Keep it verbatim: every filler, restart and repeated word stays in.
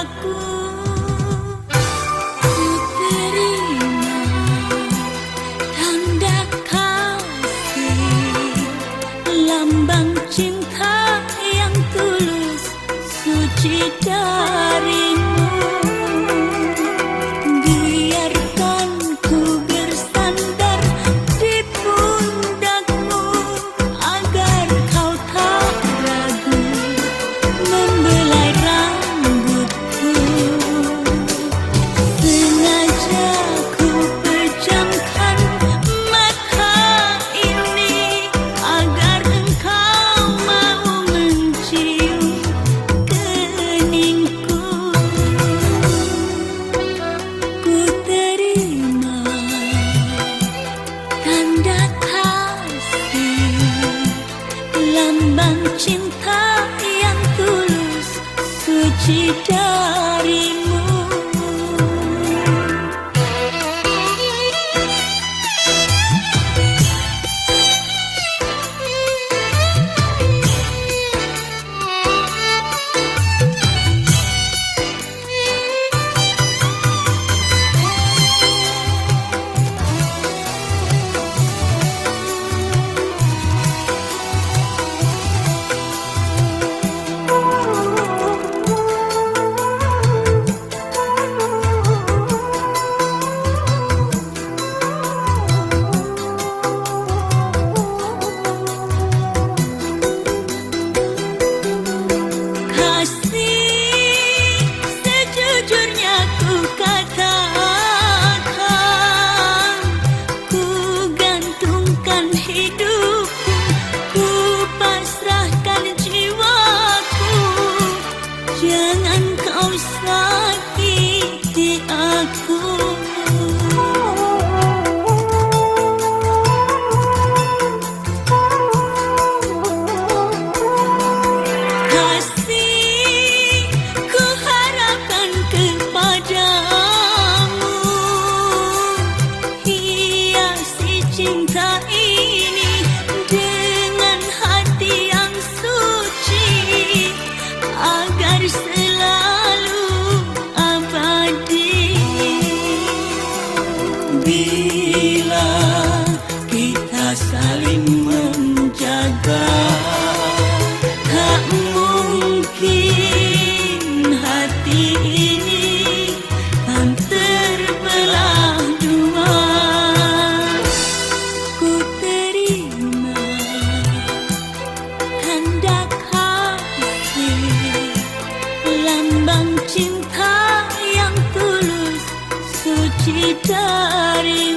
cintaku. Ku terima tanda kasih, lambang cinta yang tulus, suci darimu. Biarkan ku bersandar di pundakmu, agar kau tak ragu membelai rambutku. Sengaja ku pejamkan mata ini, agar engkau mau mencium keningku. Ku terima tanda kasih, lambang cinta yang tulus, suci darimu. Jangan kau sakiti aku. Kasih ku harapkan kepadamu, hiasi cinta ini dengan hati yang suci, agar selalu abadi. Bila kita saling menjaga, tak mungkin hati ini akan terbelah dua. Ku terima tanda kasih, lambang cinta yang tulus, suci dari